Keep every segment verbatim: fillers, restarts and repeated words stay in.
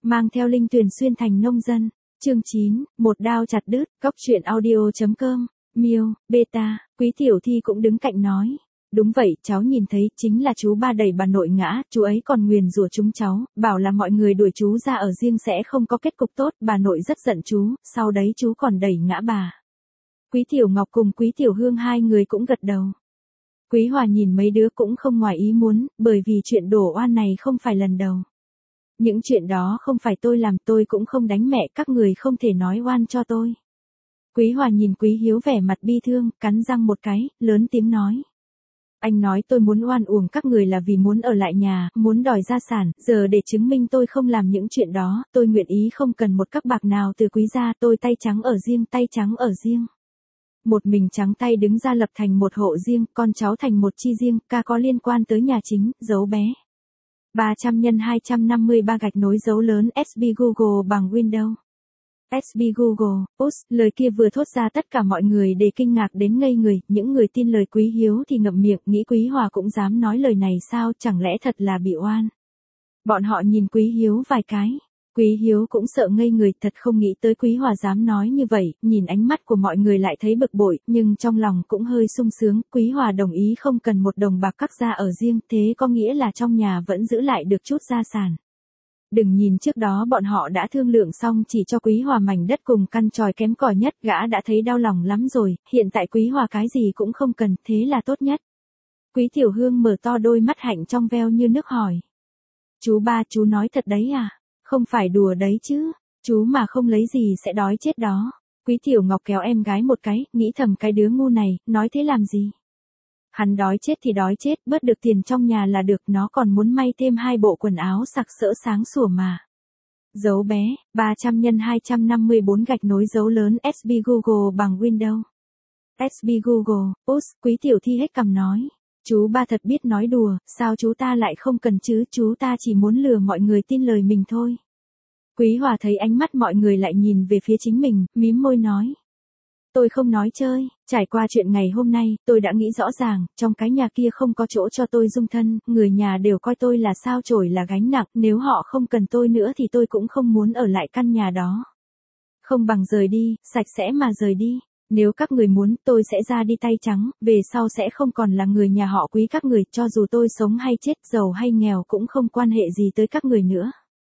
mang theo Linh Tuyền xuyên thành nông dân. Chương chín, một đao chặt đứt, cóc truyện audio chấm com, Miêu, Beta, Quý Tiểu Thi cũng đứng cạnh nói. Đúng vậy, cháu nhìn thấy, chính là chú ba đẩy bà nội ngã, chú ấy còn nguyền rủa chúng cháu, bảo là mọi người đuổi chú ra ở riêng sẽ không có kết cục tốt, bà nội rất giận chú, sau đấy chú còn đẩy ngã bà. Quý Tiểu Ngọc cùng Quý Tiểu Hương hai người cũng gật đầu. Quý Hòa nhìn mấy đứa cũng không ngoài ý muốn, bởi vì chuyện đổ oan này không phải lần đầu. Những chuyện đó không phải tôi làm, tôi cũng không đánh mẹ, các người không thể nói oan cho tôi. Quý Hòa nhìn Quý Hiếu vẻ mặt bi thương, cắn răng một cái, lớn tiếng nói. Anh nói tôi muốn oan uổng các người là vì muốn ở lại nhà, muốn đòi gia sản, giờ để chứng minh tôi không làm những chuyện đó, tôi nguyện ý không cần một các bạc nào từ Quý gia, tôi tay trắng ở riêng, tay trắng ở riêng. Một mình trắng tay đứng ra lập thành một hộ riêng, con cháu thành một chi riêng, ca có liên quan tới nhà chính, dấu bé. ba trăm nhân hai trăm năm mươi ba gạch nối dấu lớn ét bê Google bằng Windows. ét bê Google, út, lời kia vừa thốt ra tất cả mọi người đều kinh ngạc đến ngây người, những người tin lời Quý Hiếu thì ngậm miệng, nghĩ Quý Hòa cũng dám nói lời này sao, chẳng lẽ thật là bị oan. Bọn họ nhìn Quý Hiếu vài cái, Quý Hiếu cũng sợ ngây người, thật không nghĩ tới Quý Hòa dám nói như vậy, nhìn ánh mắt của mọi người lại thấy bực bội, nhưng trong lòng cũng hơi sung sướng, Quý Hòa đồng ý không cần một đồng bạc cắt ra ở riêng, thế có nghĩa là trong nhà vẫn giữ lại được chút gia sản. Đừng nhìn trước đó bọn họ đã thương lượng xong chỉ cho Quý Hòa mảnh đất cùng căn tròi kém cỏi nhất, gã đã thấy đau lòng lắm rồi, hiện tại Quý Hòa cái gì cũng không cần, thế là tốt nhất. Quý Tiểu Hương mở to đôi mắt hạnh trong veo như nước hỏi. Chú ba, chú nói thật đấy à? Không phải đùa đấy chứ, chú mà không lấy gì sẽ đói chết đó. Quý Tiểu Ngọc kéo em gái một cái, nghĩ thầm cái đứa ngu này, nói thế làm gì? Hắn đói chết thì đói chết, bớt được tiền trong nhà là được, nó còn muốn may thêm hai bộ quần áo sặc sỡ sáng sủa mà. Dấu bé, ba trăm nhân hai trăm năm mươi bốn gạch nối dấu lớn ét bê Google bằng Windows. ét bê Google, út, Quý Tiểu Thi hết cằm nói. Chú ba thật biết nói đùa, sao chú ta lại không cần chứ, chú ta chỉ muốn lừa mọi người tin lời mình thôi. Quý Hòa thấy ánh mắt mọi người lại nhìn về phía chính mình, mím môi nói. Tôi không nói chơi, trải qua chuyện ngày hôm nay, tôi đã nghĩ rõ ràng, trong cái nhà kia không có chỗ cho tôi dung thân, người nhà đều coi tôi là sao chổi là gánh nặng, nếu họ không cần tôi nữa thì tôi cũng không muốn ở lại căn nhà đó. Không bằng rời đi, sạch sẽ mà rời đi. Nếu các người muốn, tôi sẽ ra đi tay trắng, về sau sẽ không còn là người nhà họ Quý các người, cho dù tôi sống hay chết, giàu hay nghèo cũng không quan hệ gì tới các người nữa.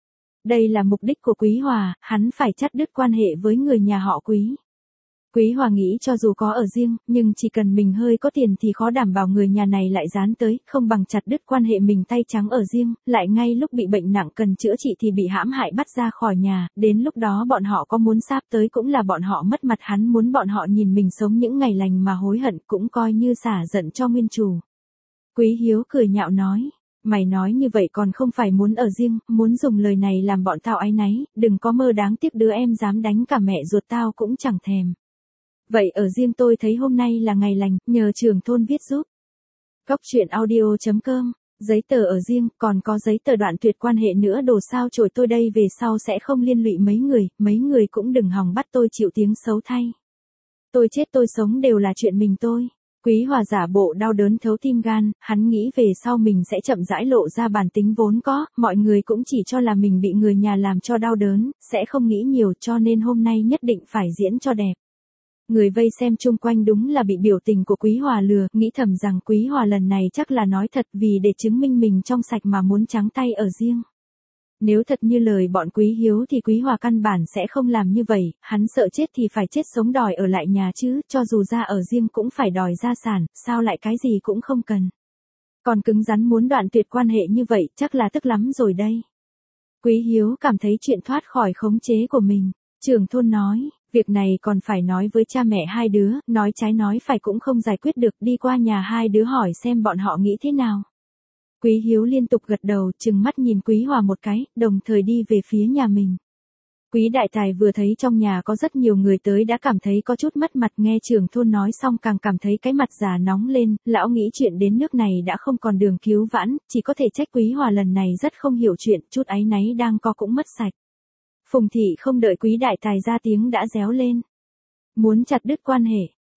Đây là mục đích của Quý Hòa, hắn phải chặt đứt quan hệ với người nhà họ Quý. Quý Hòa nghĩ cho dù có ở riêng, nhưng chỉ cần mình hơi có tiền thì khó đảm bảo người nhà này lại dán tới, không bằng chặt đứt quan hệ mình tay trắng ở riêng, lại ngay lúc bị bệnh nặng cần chữa trị thì bị hãm hại bắt ra khỏi nhà, đến lúc đó bọn họ có muốn sáp tới cũng là bọn họ mất mặt, hắn muốn bọn họ nhìn mình sống những ngày lành mà hối hận, cũng coi như xả giận cho nguyên chủ. Quý Hiếu cười nhạo nói. Mày nói như vậy còn không phải muốn ở riêng, muốn dùng lời này làm bọn tao áy náy, đừng có mơ đáng tiếc, đứa em dám đánh cả mẹ ruột tao cũng chẳng thèm. Vậy ở riêng tôi thấy hôm nay là ngày lành, nhờ trưởng thôn viết giúp. Cóc truyện audio chấm com, giấy tờ ở riêng, còn có giấy tờ đoạn tuyệt quan hệ nữa, đồ sao chổi tôi đây về sau sẽ không liên lụy mấy người, mấy người cũng đừng hòng bắt tôi chịu tiếng xấu thay. Tôi chết tôi sống đều là chuyện mình tôi. Quý Hòa giả bộ đau đớn thấu tim gan, hắn nghĩ về sau mình sẽ chậm rãi lộ ra bản tính vốn có, mọi người cũng chỉ cho là mình bị người nhà làm cho đau đớn, sẽ không nghĩ nhiều, cho nên hôm nay nhất định phải diễn cho đẹp. Người vây xem chung quanh đúng là bị biểu tình của Quý Hòa lừa, nghĩ thầm rằng Quý Hòa lần này chắc là nói thật, vì để chứng minh mình trong sạch mà muốn trắng tay ở riêng. Nếu thật như lời bọn Quý Hiếu thì Quý Hòa căn bản sẽ không làm như vậy, hắn sợ chết thì phải chết sống đòi ở lại nhà chứ, cho dù ra ở riêng cũng phải đòi gia sản, sao lại cái gì cũng không cần. Còn cứng rắn muốn đoạn tuyệt quan hệ như vậy, chắc là tức lắm rồi đây. Quý Hiếu cảm thấy chuyện thoát khỏi khống chế của mình. Trưởng thôn nói, việc này còn phải nói với cha mẹ hai đứa, nói trái nói phải cũng không giải quyết được, đi qua nhà hai đứa hỏi xem bọn họ nghĩ thế nào. Quý Hiếu liên tục gật đầu, trừng mắt nhìn Quý Hòa một cái, đồng thời đi về phía nhà mình. Quý Đại Tài vừa thấy trong nhà có rất nhiều người tới đã cảm thấy có chút mất mặt, nghe trưởng thôn nói xong càng cảm thấy cái mặt già nóng lên, lão nghĩ chuyện đến nước này đã không còn đường cứu vãn, chỉ có thể trách Quý Hòa lần này rất không hiểu chuyện, chút áy náy đang có cũng mất sạch. Phùng Thị không đợi Quý Đại Tài ra tiếng đã réo lên. Muốn chặt đứt quan hệ,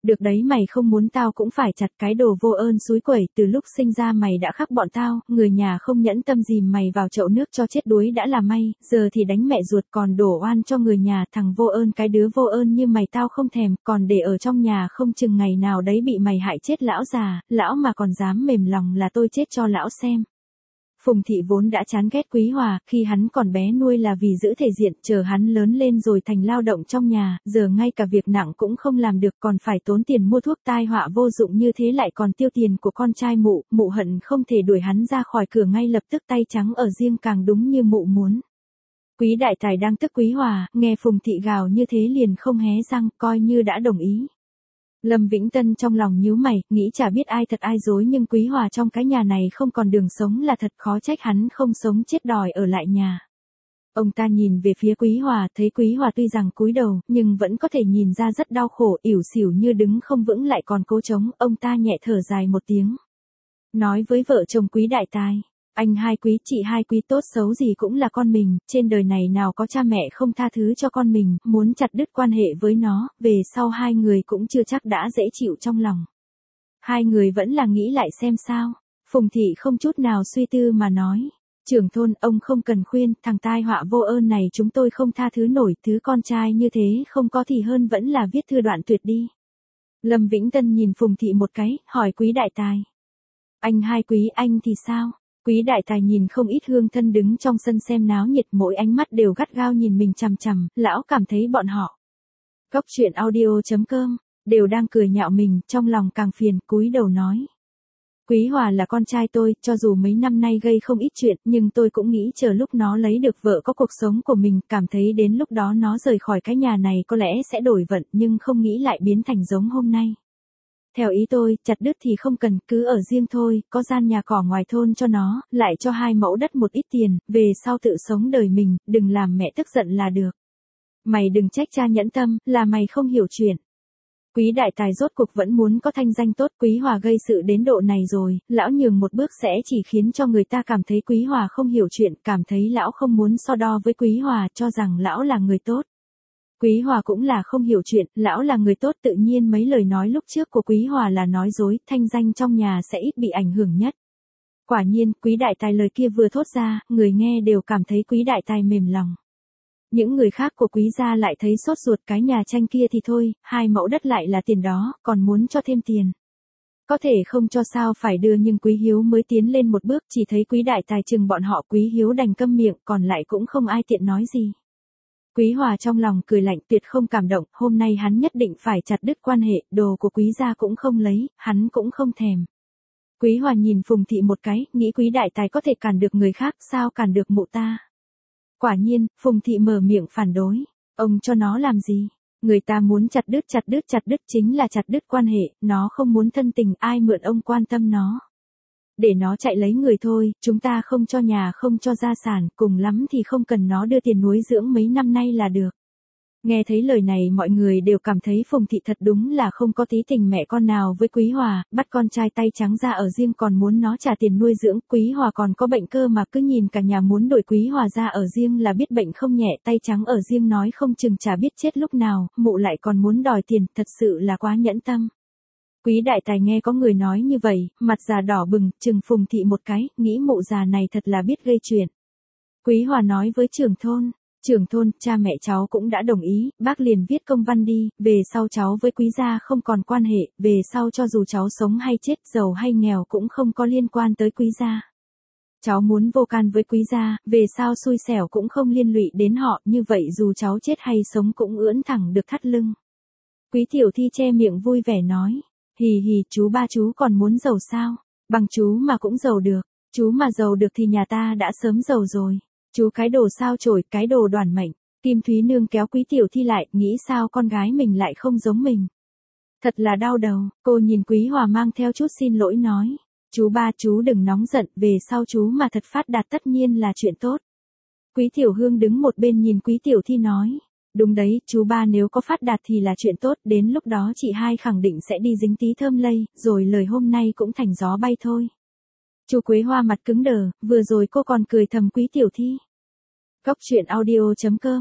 Được đấy, mày không muốn tao cũng phải chặt, cái đồ vô ơn xúi quẩy, từ lúc sinh ra mày đã khắc bọn tao, người nhà không nhẫn tâm dìm mày vào chậu nước cho chết đuối đã là may, giờ thì đánh mẹ ruột còn đổ oan cho người nhà, thằng vô ơn, cái đứa vô ơn như mày tao không thèm, còn để ở trong nhà không chừng ngày nào đấy bị mày hại chết lão già, lão mà còn dám mềm lòng là tôi chết cho lão xem. Phùng Thị vốn đã chán ghét Quý Hòa, khi hắn còn bé nuôi là vì giữ thể diện, chờ hắn lớn lên rồi thành lao động trong nhà, giờ ngay cả việc nặng cũng không làm được, còn phải tốn tiền mua thuốc, tai họa vô dụng như thế lại còn tiêu tiền của con trai mụ, mụ hận không thể đuổi hắn ra khỏi cửa ngay lập tức, tay trắng ở riêng càng đúng như mụ muốn. Quý đại tài đang tức Quý Hòa, nghe Phùng Thị gào như thế liền không hé răng, coi như đã đồng ý. Lâm Vĩnh Tân trong lòng nhíu mày, nghĩ chả biết ai thật ai dối, nhưng Quý Hòa trong cái nhà này không còn đường sống là thật, khó trách hắn không sống chết đòi ở lại nhà. Ông ta nhìn về phía Quý Hòa, thấy Quý Hòa tuy rằng cúi đầu, nhưng vẫn có thể nhìn ra rất đau khổ, ỉu xỉu như đứng không vững lại còn cố chống, ông ta nhẹ thở dài một tiếng. Nói với vợ chồng Quý đại tài, anh hai Quý, chị hai Quý, tốt xấu gì cũng là con mình, trên đời này nào có cha mẹ không tha thứ cho con mình, muốn chặt đứt quan hệ với nó, về sau hai người cũng chưa chắc đã dễ chịu trong lòng. Hai người vẫn là nghĩ lại xem sao. Phùng Thị không chút nào suy tư mà nói. Trưởng thôn, ông không cần khuyên, thằng tai họa vô ơn này chúng tôi không tha thứ nổi, thứ con trai như thế không có thì hơn vẫn là viết thư đoạn tuyệt đi. Lâm Vĩnh Tân nhìn Phùng Thị một cái, hỏi Quý đại tài. Anh hai Quý, anh thì sao? Quý đại tài nhìn không ít hương thân đứng trong sân xem náo nhiệt, mỗi ánh mắt đều gắt gao nhìn mình chằm chằm, lão cảm thấy bọn họ. Cốc truyện audio chấm com, đều đang cười nhạo mình, trong lòng càng phiền, cúi đầu nói. Quý Hòa là con trai tôi, cho dù mấy năm nay gây không ít chuyện, nhưng tôi cũng nghĩ chờ lúc nó lấy được vợ có cuộc sống của mình, cảm thấy đến lúc đó nó rời khỏi cái nhà này có lẽ sẽ đổi vận, nhưng không nghĩ lại biến thành giống hôm nay. Theo ý tôi, chặt đứt thì không cần, cứ ở riêng thôi, có gian nhà cỏ ngoài thôn cho nó, lại cho hai mẫu đất một ít tiền, về sau tự sống đời mình, đừng làm mẹ tức giận là được. Mày đừng trách cha nhẫn tâm, là mày không hiểu chuyện. Quý đại tài rốt cuộc vẫn muốn có thanh danh tốt, Quý Hòa gây sự đến độ này rồi, lão nhường một bước sẽ chỉ khiến cho người ta cảm thấy Quý Hòa không hiểu chuyện, cảm thấy lão không muốn so đo với Quý Hòa, cho rằng lão là người tốt. Quý Hòa cũng là không hiểu chuyện, lão là người tốt, tự nhiên mấy lời nói lúc trước của Quý Hòa là nói dối, thanh danh trong nhà sẽ ít bị ảnh hưởng nhất. Quả nhiên, Quý đại tài lời kia vừa thốt ra, người nghe đều cảm thấy Quý đại tài mềm lòng. Những người khác của Quý gia lại thấy sốt ruột, cái nhà tranh kia thì thôi, hai mẫu đất lại là tiền đó, còn muốn cho thêm tiền. Có thể không cho sao phải đưa, nhưng Quý Hiếu mới tiến lên một bước, chỉ thấy Quý đại tài chừng bọn họ, Quý Hiếu đành câm miệng, còn lại cũng không ai tiện nói gì. Quý Hòa trong lòng cười lạnh, tuyệt không cảm động, hôm nay hắn nhất định phải chặt đứt quan hệ, đồ của Quý gia cũng không lấy, hắn cũng không thèm. Quý Hòa nhìn Phùng Thị một cái, nghĩ Quý đại tài có thể cản được người khác, sao cản được mụ ta. Quả nhiên, Phùng Thị mở miệng phản đối, ông cho nó làm gì? Người ta muốn chặt đứt chặt đứt chặt đứt chính là chặt đứt quan hệ, nó không muốn thân tình, ai mượn ông quan tâm nó. Để nó chạy lấy người thôi, chúng ta không cho nhà không cho gia sản, cùng lắm thì không cần nó đưa tiền nuôi dưỡng mấy năm nay là được. Nghe thấy lời này mọi người đều cảm thấy Phùng Thị thật đúng là không có tí tình mẹ con nào với Quý Hòa, bắt con trai tay trắng ra ở riêng còn muốn nó trả tiền nuôi dưỡng, Quý Hòa còn có bệnh cơ mà cứ nhìn cả nhà muốn đuổi Quý Hòa ra ở riêng là biết bệnh không nhẹ, tay trắng ở riêng nói không chừng chả biết chết lúc nào, mụ lại còn muốn đòi tiền, thật sự là quá nhẫn tâm. Quý đại tài nghe có người nói như vậy, mặt già đỏ bừng, chừng Phùng Thị một cái, nghĩ mụ già này thật là biết gây chuyện. Quý Hòa nói với trưởng thôn, trưởng thôn, cha mẹ cháu cũng đã đồng ý, bác liền viết công văn đi, về sau cháu với Quý gia không còn quan hệ, về sau cho dù cháu sống hay chết, giàu hay nghèo cũng không có liên quan tới Quý gia. Cháu muốn vô can với Quý gia, về sau xui xẻo cũng không liên lụy đến họ, như vậy dù cháu chết hay sống cũng ưỡn thẳng được thắt lưng. Quý tiểu thi che miệng vui vẻ nói. Hì hì, chú ba chú còn muốn giàu sao? Bằng chú mà cũng giàu được. Chú mà giàu được thì nhà ta đã sớm giàu rồi. Chú cái đồ sao chổi, cái đồ đoản mệnh. Kim Thúy Nương kéo Quý tiểu thi lại, nghĩ sao con gái mình lại không giống mình. Thật là đau đầu, cô nhìn Quý Hòa mang theo chút xin lỗi nói. Chú ba, chú đừng nóng giận, về sau chú mà thật phát đạt tất nhiên là chuyện tốt. Quý Tiểu Hương đứng một bên nhìn Quý tiểu thi nói. Đúng đấy, chú ba nếu có phát đạt thì là chuyện tốt, đến lúc đó chị hai khẳng định sẽ đi dính tí thơm lây, rồi lời hôm nay cũng thành gió bay thôi. Chú Quế Hoa mặt cứng đờ, vừa rồi cô còn cười thầm Quý tiểu thi. Cốc truyện audio chấm com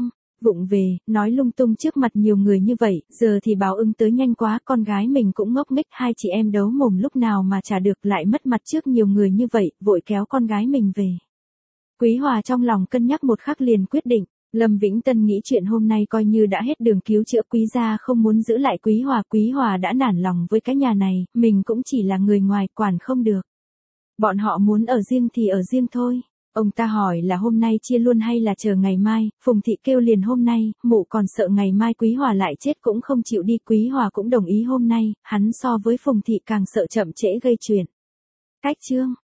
vụng về, nói lung tung trước mặt nhiều người như vậy, giờ thì báo ứng tới nhanh quá, con gái mình cũng ngốc nghếch, hai chị em đấu mồm lúc nào mà trả được, lại mất mặt trước nhiều người như vậy, vội kéo con gái mình về. Quý Hòa trong lòng cân nhắc một khắc liền quyết định, Lâm Vĩnh Tân nghĩ chuyện hôm nay coi như đã hết đường cứu chữa, Quý gia không muốn giữ lại Quý Hòa, Quý Hòa đã nản lòng với cái nhà này, mình cũng chỉ là người ngoài, quản không được. Bọn họ muốn ở riêng thì ở riêng thôi. Ông ta hỏi là hôm nay chia luôn hay là chờ ngày mai, Phùng Thị kêu liền hôm nay, mụ còn sợ ngày mai Quý Hòa lại chết cũng không chịu đi, Quý Hòa cũng đồng ý hôm nay, hắn so với Phùng Thị càng sợ chậm trễ gây chuyện. Cách chương